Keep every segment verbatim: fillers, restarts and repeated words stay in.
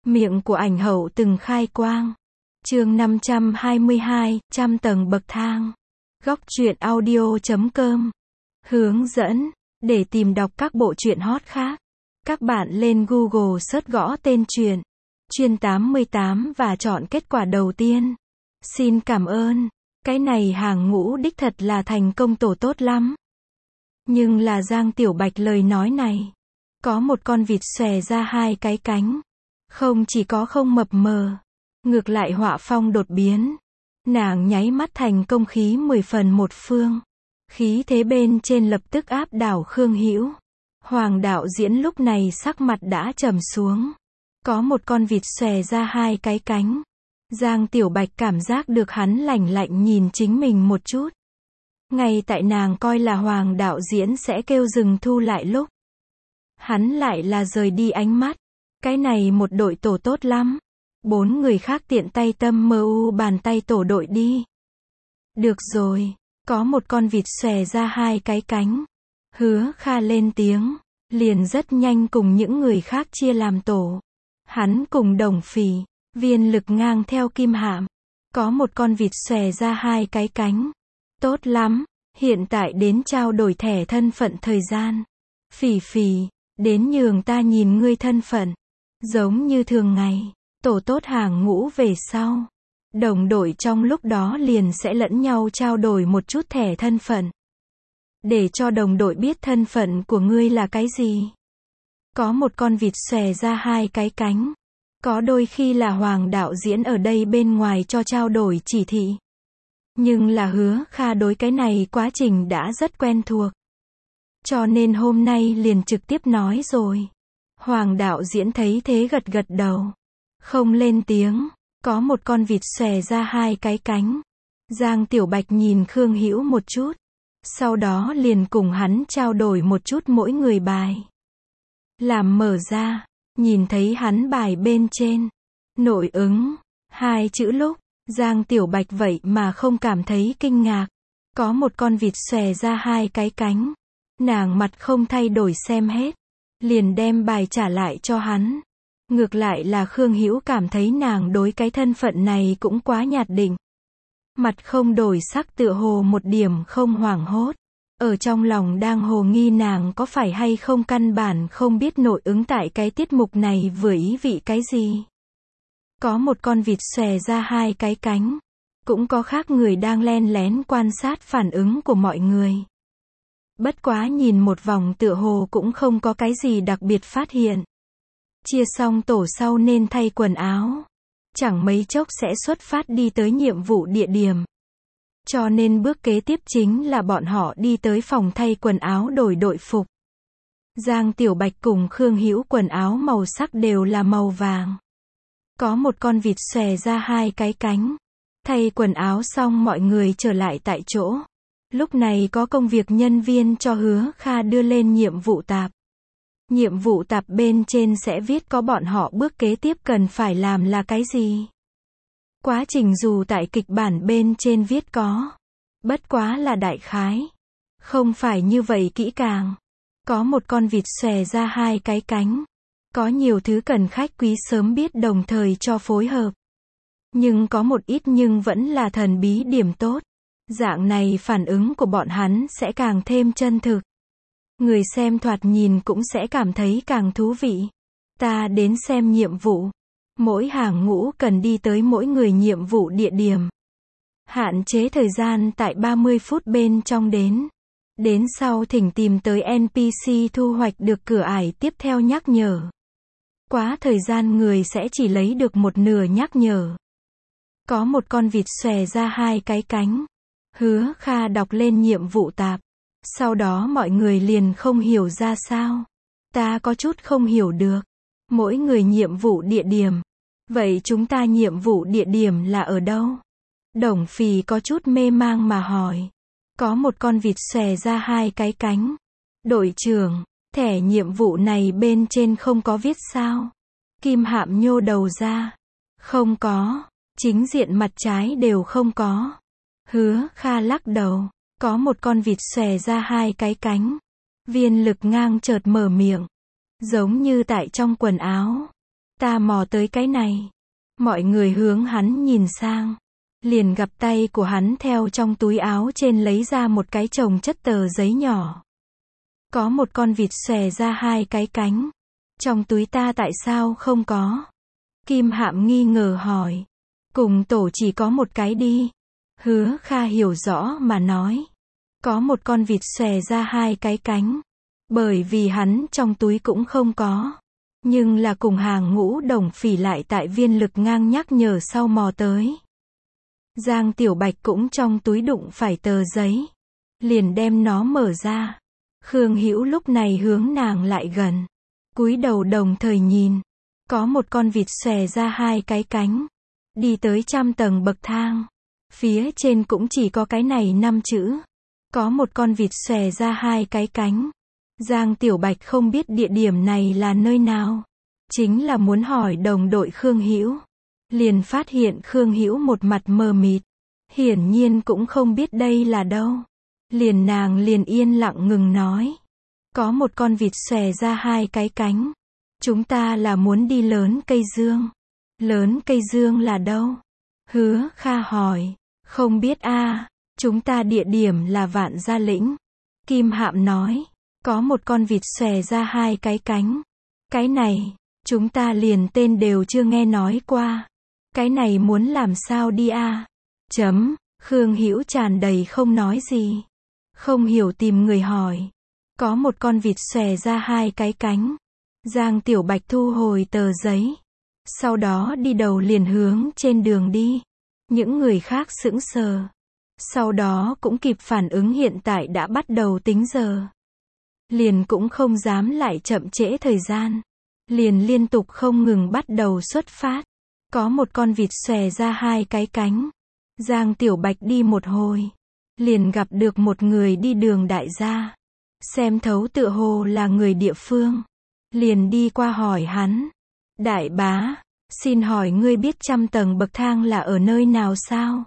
Miệng của ảnh hậu từng khai quang. Chương năm trăm hai mươi hai, trăm tầng bậc thang. Góc truyện audio chấm com. Hướng dẫn. Để tìm đọc các bộ truyện hot khác, các bạn lên Google search gõ tên truyện Truyện tám mươi tám và chọn kết quả đầu tiên. Xin cảm ơn. Cái này hàng ngũ đích thật là thành công tổ tốt lắm. Nhưng là Giang Tiểu Bạch lời nói này. Có một con vịt xòe ra hai cái cánh. Không chỉ có không mập mờ, ngược lại họa phong đột biến. Nàng nháy mắt thành công khí mười phần một phương. Khí thế bên trên lập tức áp đảo Khương Hữu. Hoàng đạo diễn lúc này sắc mặt đã trầm xuống. Có một con vịt xòe ra hai cái cánh. Giang Tiểu Bạch cảm giác được hắn lạnh lạnh nhìn chính mình một chút. Ngay tại nàng coi là Hoàng đạo diễn sẽ kêu dừng thu lại lúc, hắn lại là rời đi ánh mắt. Cái này một đội tổ tốt lắm. Bốn người khác tiện tay tâm mơ u bàn tay tổ đội đi. Được rồi. Có một con vịt xòe ra hai cái cánh. Hứa Kha lên tiếng. Liền rất nhanh cùng những người khác chia làm tổ. Hắn cùng Đồng Phỉ, Viên Lực ngang theo Kim Hạm. Có một con vịt xòe ra hai cái cánh. Tốt lắm. Hiện tại đến trao đổi thẻ thân phận thời gian. Phỉ Phỉ, đến nhường ta nhìn ngươi thân phận. Giống như thường ngày, tổ tốt hàng ngũ về sau. Đồng đội trong lúc đó liền sẽ lẫn nhau trao đổi một chút thẻ thân phận. Để cho đồng đội biết thân phận của ngươi là cái gì. Có một con vịt xòe ra hai cái cánh. Có đôi khi là Hoàng đạo diễn ở đây bên ngoài cho trao đổi chỉ thị. Nhưng là Hứa Kha đối cái này quá trình đã rất quen thuộc. Cho nên hôm nay liền trực tiếp nói rồi. Hoàng đạo diễn thấy thế gật gật đầu. Không lên tiếng. Có một con vịt xòe ra hai cái cánh. Giang Tiểu Bạch nhìn Khương Hữu một chút. Sau đó liền cùng hắn trao đổi một chút mỗi người bài. Làm mở ra. Nhìn thấy hắn bài bên trên. Nội ứng. Hai chữ lúc. Giang Tiểu Bạch vậy mà không cảm thấy kinh ngạc. Có một con vịt xòe ra hai cái cánh. Nàng mặt không thay đổi xem hết. Liền đem bài trả lại cho hắn. Ngược lại là Khương Hữu cảm thấy nàng đối cái thân phận này cũng quá nhạt định. Mặt không đổi sắc tựa hồ một điểm không hoảng hốt. Ở trong lòng đang hồ nghi nàng có phải hay không căn bản không biết nội ứng tại cái tiết mục này vừa ý vị cái gì. Có một con vịt xòe ra hai cái cánh. Cũng có khác người đang len lén quan sát phản ứng của mọi người. Bất quá nhìn một vòng tựa hồ cũng không có cái gì đặc biệt phát hiện. Chia xong tổ sau nên thay quần áo. Chẳng mấy chốc sẽ xuất phát đi tới nhiệm vụ địa điểm. Cho nên bước kế tiếp chính là bọn họ đi tới phòng thay quần áo đổi đội phục. Giang Tiểu Bạch cùng Khương Hữu quần áo màu sắc đều là màu vàng. Có một con vịt xòe ra hai cái cánh. Thay quần áo xong mọi người trở lại tại chỗ. Lúc này có công việc nhân viên cho Hứa Kha đưa lên nhiệm vụ tạp. Nhiệm vụ tạp bên trên sẽ viết có bọn họ bước kế tiếp cần phải làm là cái gì. Quá trình dù tại kịch bản bên trên viết có. Bất quá là đại khái. Không phải như vậy kỹ càng. Có một con vịt xòe ra hai cái cánh. Có nhiều thứ cần khách quý sớm biết đồng thời cho phối hợp. Nhưng có một ít nhưng vẫn là thần bí điểm tốt. Dạng này phản ứng của bọn hắn sẽ càng thêm chân thực. Người xem thoạt nhìn cũng sẽ cảm thấy càng thú vị. Ta đến xem nhiệm vụ. Mỗi hàng ngũ cần đi tới mỗi người nhiệm vụ địa điểm. Hạn chế thời gian tại ba mươi phút bên trong đến. Đến sau thỉnh tìm tới en pê xê thu hoạch được cửa ải tiếp theo nhắc nhở. Quá thời gian người sẽ chỉ lấy được một nửa nhắc nhở. Có một con vịt xòe ra hai cái cánh. Hứa Kha đọc lên nhiệm vụ tạp. Sau đó mọi người liền không hiểu ra sao. Ta có chút không hiểu được. Mỗi người nhiệm vụ địa điểm. Vậy chúng ta nhiệm vụ địa điểm là ở đâu? Đồng Phỉ có chút mê mang mà hỏi. Có một con vịt xòe ra hai cái cánh. Đội trưởng, thẻ nhiệm vụ này bên trên không có viết sao? Kim Hạm nhô đầu ra. Không có. Chính diện mặt trái đều không có. Hứa Kha lắc đầu. Có một con vịt xòe ra hai cái cánh. Viên Lực ngang chợt mở miệng. Giống như tại trong quần áo. Ta mò tới cái này. Mọi người hướng hắn nhìn sang. Liền gặp tay của hắn theo trong túi áo trên lấy ra một cái chồng chất tờ giấy nhỏ. Có một con vịt xòe ra hai cái cánh. Trong túi ta tại sao không có? Kim Hạm nghi ngờ hỏi. Cùng tổ chỉ có một cái đi. Hứa Kha hiểu rõ mà nói. Có một con vịt xòe ra hai cái cánh. Bởi vì hắn trong túi cũng không có. Nhưng là cùng hàng ngũ đồng phỉ lại tại viên lực ngang nhắc nhở sau mò tới. Giang Tiểu Bạch cũng trong túi đụng phải tờ giấy. Liền đem nó mở ra. Khương Hữu lúc này hướng nàng lại gần. Cúi đầu đồng thời nhìn. Có một con vịt xòe ra hai cái cánh. Đi tới trăm tầng bậc thang. Phía trên cũng chỉ có cái này năm chữ. Có một con vịt xòe ra hai cái cánh. Giang Tiểu Bạch không biết địa điểm này là nơi nào. Chính là muốn hỏi đồng đội Khương Hữu. Liền phát hiện Khương Hữu một mặt mờ mịt. Hiển nhiên cũng không biết đây là đâu. Liền nàng liền yên lặng ngừng nói. Có một con vịt xòe ra hai cái cánh. Chúng ta là muốn đi lớn cây dương. Lớn cây dương là đâu? Hứa Kha hỏi. Không biết a, chúng ta địa điểm là Vạn Gia Lĩnh. Kim Hạm nói. Có một con vịt xòe ra hai cái cánh. Cái này, chúng ta liền tên đều chưa nghe nói qua. Cái này muốn làm sao đi a? Chấm, Khương Hữu tràn đầy không nói gì. Không hiểu tìm người hỏi. Có một con vịt xòe ra hai cái cánh. Giang Tiểu Bạch thu hồi tờ giấy. Sau đó đi đầu liền hướng trên đường đi. Những người khác sững sờ. Sau đó cũng kịp phản ứng hiện tại đã bắt đầu tính giờ. Liền cũng không dám lại chậm trễ thời gian. Liền liên tục không ngừng bắt đầu xuất phát. Có một con vịt xòe ra hai cái cánh. Giang Tiểu Bạch đi một hồi. Liền gặp được một người đi đường đại gia. Xem thấu tựa hồ là người địa phương. Liền đi qua hỏi hắn. Đại bá, xin hỏi ngươi biết trăm tầng bậc thang là ở nơi nào sao?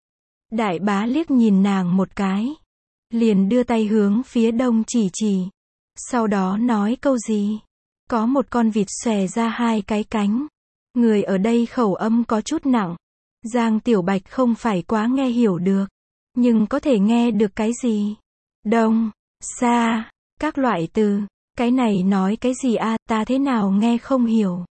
Đại bá liếc nhìn nàng một cái. Liền đưa tay hướng phía đông chỉ chỉ. Sau đó nói câu gì? Có một con vịt xòe ra hai cái cánh. Người ở đây khẩu âm có chút nặng. Giang Tiểu Bạch không phải quá nghe hiểu được. Nhưng có thể nghe được cái gì? Đông, xa, các loại từ. Cái này nói cái gì a, ta thế nào nghe không hiểu.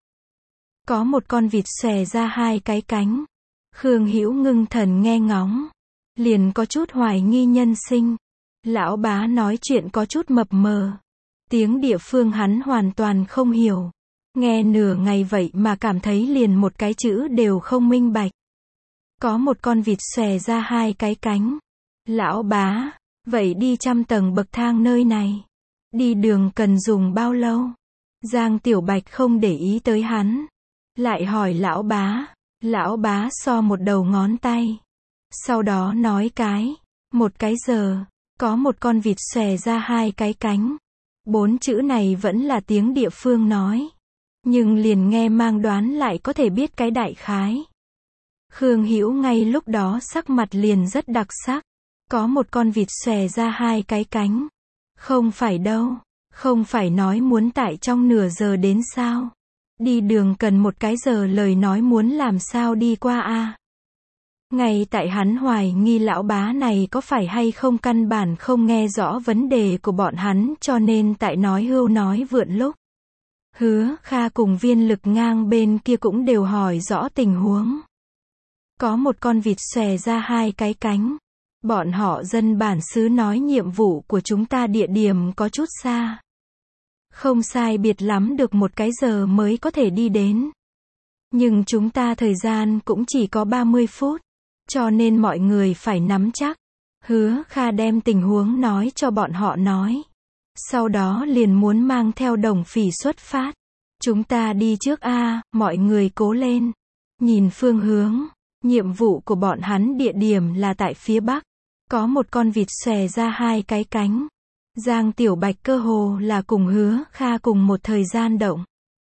Có một con vịt xòe ra hai cái cánh. Khương Hữu ngưng thần nghe ngóng. Liền có chút hoài nghi nhân sinh. Lão bá nói chuyện có chút mập mờ. Tiếng địa phương hắn hoàn toàn không hiểu. Nghe nửa ngày vậy mà cảm thấy liền một cái chữ đều không minh bạch. Có một con vịt xòe ra hai cái cánh. Lão bá, vậy đi trăm tầng bậc thang nơi này. Đi đường cần dùng bao lâu? Giang Tiểu Bạch không để ý tới hắn. Lại hỏi lão bá. Lão bá so một đầu ngón tay. Sau đó nói cái. Một cái giờ. Có một con vịt xòe ra hai cái cánh. Bốn chữ này vẫn là tiếng địa phương nói. Nhưng liền nghe mang đoán lại có thể biết cái đại khái. Khương Hữu ngay lúc đó sắc mặt liền rất đặc sắc. Có một con vịt xòe ra hai cái cánh. Không phải đâu. Không phải nói muốn tại trong nửa giờ đến sao? Đi đường cần một cái giờ lời nói muốn làm sao đi qua a? Ngay tại hắn hoài nghi lão bá này có phải hay không căn bản không nghe rõ vấn đề của bọn hắn cho nên tại nói hưu nói vượn lúc. Hứa Kha cùng viên lực ngang bên kia cũng đều hỏi rõ tình huống. Có một con vịt xòe ra hai cái cánh. Bọn họ dân bản xứ nói nhiệm vụ của chúng ta địa điểm có chút xa. Không sai biệt lắm được một cái giờ mới có thể đi đến. Nhưng chúng ta thời gian cũng chỉ có ba mươi phút. Cho nên mọi người phải nắm chắc. Hứa Kha đem tình huống nói cho bọn họ nói. Sau đó liền muốn mang theo đồng phỉ xuất phát. Chúng ta đi trước a, mọi người cố lên. Nhìn phương hướng. Nhiệm vụ của bọn hắn địa điểm là tại phía bắc. Có một con vịt xòe ra hai cái cánh. Giang Tiểu Bạch cơ hồ là cùng Hứa Kha cùng một thời gian động.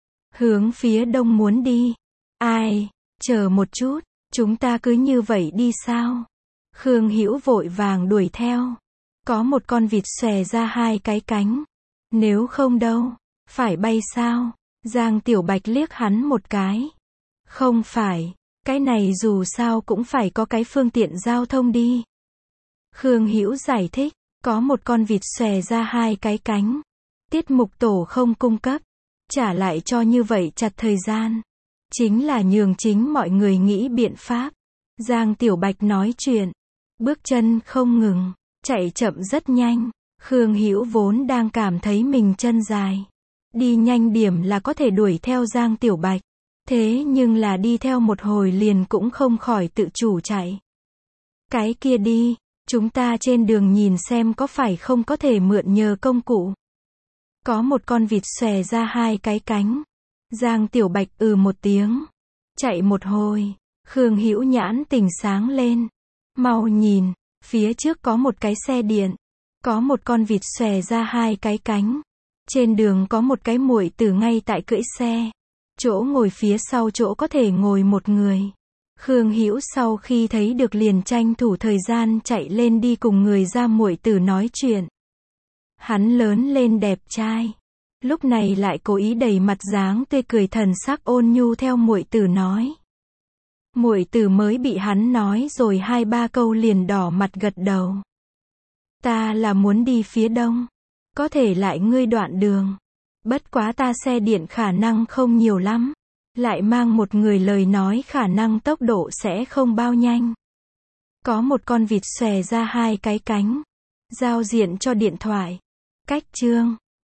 Hướng phía đông muốn đi. Ai, chờ một chút, chúng ta cứ như vậy đi sao? Khương Hữu vội vàng đuổi theo. Có một con vịt xòe ra hai cái cánh. Nếu không đâu, phải bay sao? Giang Tiểu Bạch liếc hắn một cái. Không phải, cái này dù sao cũng phải có cái phương tiện giao thông đi. Khương Hữu giải thích, có một con vịt xòe ra hai cái cánh. Tiết mục tổ không cung cấp, trả lại cho như vậy chặt thời gian. Chính là nhường chính mọi người nghĩ biện pháp. Giang Tiểu Bạch nói chuyện, bước chân không ngừng, chạy chậm rất nhanh. Khương Hữu vốn đang cảm thấy mình chân dài, đi nhanh điểm là có thể đuổi theo Giang Tiểu Bạch. Thế nhưng là đi theo một hồi liền cũng không khỏi tự chủ chạy. Cái kia đi, chúng ta trên đường nhìn xem có phải không có thể mượn nhờ công cụ. Có một con vịt xòe ra hai cái cánh. Giang Tiểu Bạch ừ một tiếng. Chạy một hồi, Khương Hữu nhãn tỉnh sáng lên. Mau nhìn, phía trước có một cái xe điện. Có một con vịt xòe ra hai cái cánh. Trên đường có một cái muội tử ngay tại cưỡi xe. Chỗ ngồi phía sau chỗ có thể ngồi một người. Khương Hữu sau khi thấy được liền tranh thủ thời gian chạy lên đi cùng người ra muội tử nói chuyện. Hắn lớn lên đẹp trai. Lúc này lại cố ý đầy mặt dáng tươi cười thần sắc ôn nhu theo muội tử nói. Muội tử mới bị hắn nói rồi hai ba câu liền đỏ mặt gật đầu. Ta là muốn đi phía đông. Có thể lại ngươi đoạn đường. Bất quá ta xe điện khả năng không nhiều lắm. Lại mang một người lời nói khả năng tốc độ sẽ không bao nhanh. Có một con vịt xòe ra hai cái cánh. Giao diện cho điện thoại. Cách chương.